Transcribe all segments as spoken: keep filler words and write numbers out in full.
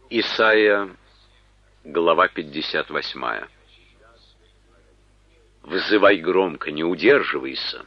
Исайя, глава пятьдесят восемь. «Взывай громко, не удерживайся.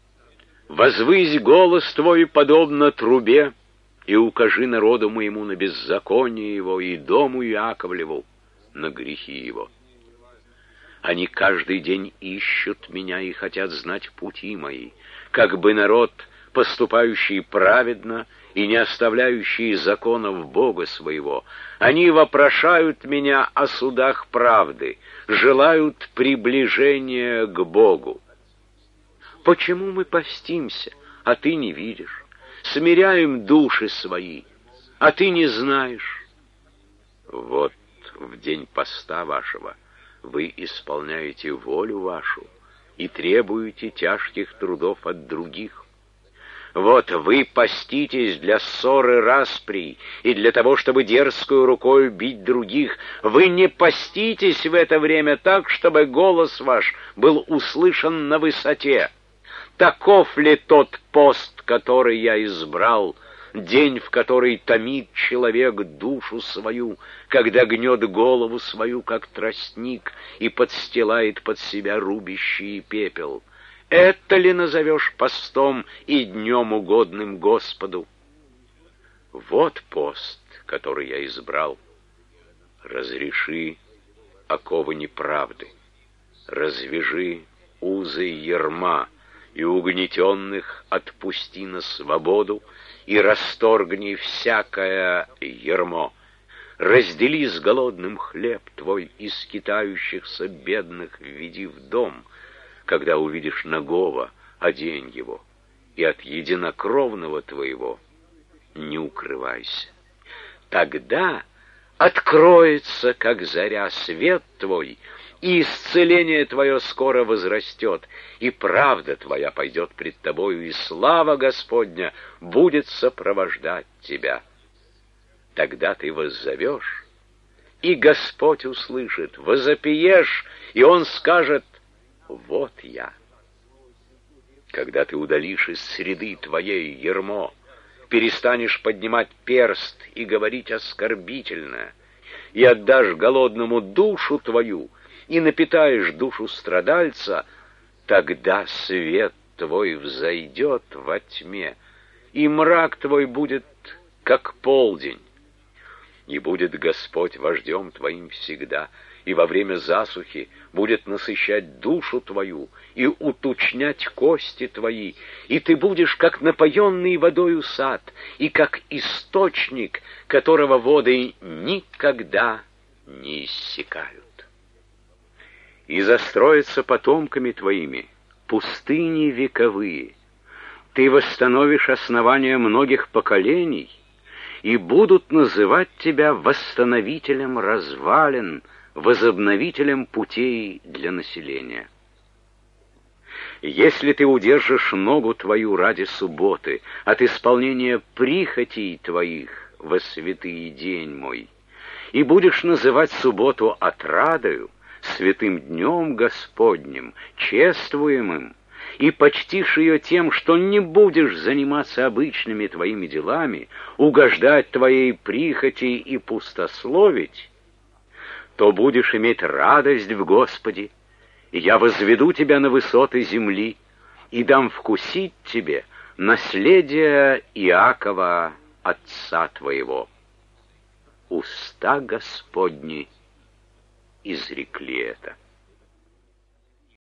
Возвысь голос твой, подобно трубе, и укажи народу моему на беззаконие его и дому Иаковлеву на грехи его. Они каждый день ищут меня и хотят знать пути мои, как бы народ, поступающий праведно и не оставляющий законов Бога своего. Они вопрошают меня о судах правды, желают приближения к Богу. Почему мы постимся, а ты не видишь? Смиряем души свои, а ты не знаешь. Вот в день поста вашего вы исполняете волю вашу и требуете тяжких трудов от других. Вот вы поститесь для ссоры распри и для того, чтобы дерзкую рукой бить других. Вы не поститесь в это время так, чтобы голос ваш был услышан на высоте. Таков ли тот пост, который я избрал, день, в который томит человек душу свою, когда гнет голову свою, как тростник, и подстилает под себя рубящий пепел? Это ли назовешь постом и днем угодным Господу? Вот пост, который я избрал. Разреши оковы неправды, развяжи узы ярма, и угнетенных отпусти на свободу, и расторгни всякое ярмо. Раздели с голодным хлеб твой, и скитающихся бедных введи в дом. Когда увидишь нагого, одень его, и от единокровного твоего не укрывайся. Тогда откроется, как заря, свет твой, и исцеление твое скоро возрастет, и правда твоя пойдет пред тобою, и слава Господня будет сопровождать тебя. Тогда ты воззовешь, и Господь услышит, возопиешь, и Он скажет: вот я. Когда ты удалишь из среды твоей ярмо, перестанешь поднимать перст и говорить оскорбительное, и отдашь голодному душу твою, и напитаешь душу страдальца, тогда свет твой взойдет во тьме, и мрак твой будет, как полдень. И будет Господь вождем твоим всегда, и во время засухи будет насыщать душу твою и уточнять кости твои, и ты будешь, как напоенный водою сад, и как источник, которого воды никогда не иссякают. И застроятся потомками твоими пустыни вековые. Ты восстановишь основания многих поколений, и будут называть тебя восстановителем развалин, возобновителем путей для населения. Если ты удержишь ногу твою ради субботы от исполнения прихотей твоих во святый день мой, и будешь называть субботу отрадою, святым днем Господним, чествуемым, и почтишь ее тем, что не будешь заниматься обычными твоими делами, угождать твоей прихоти и пустословить, то будешь иметь радость в Господе, и я возведу тебя на высоты земли и дам вкусить тебе наследие Иакова, отца твоего. Уста Господни изрекли это.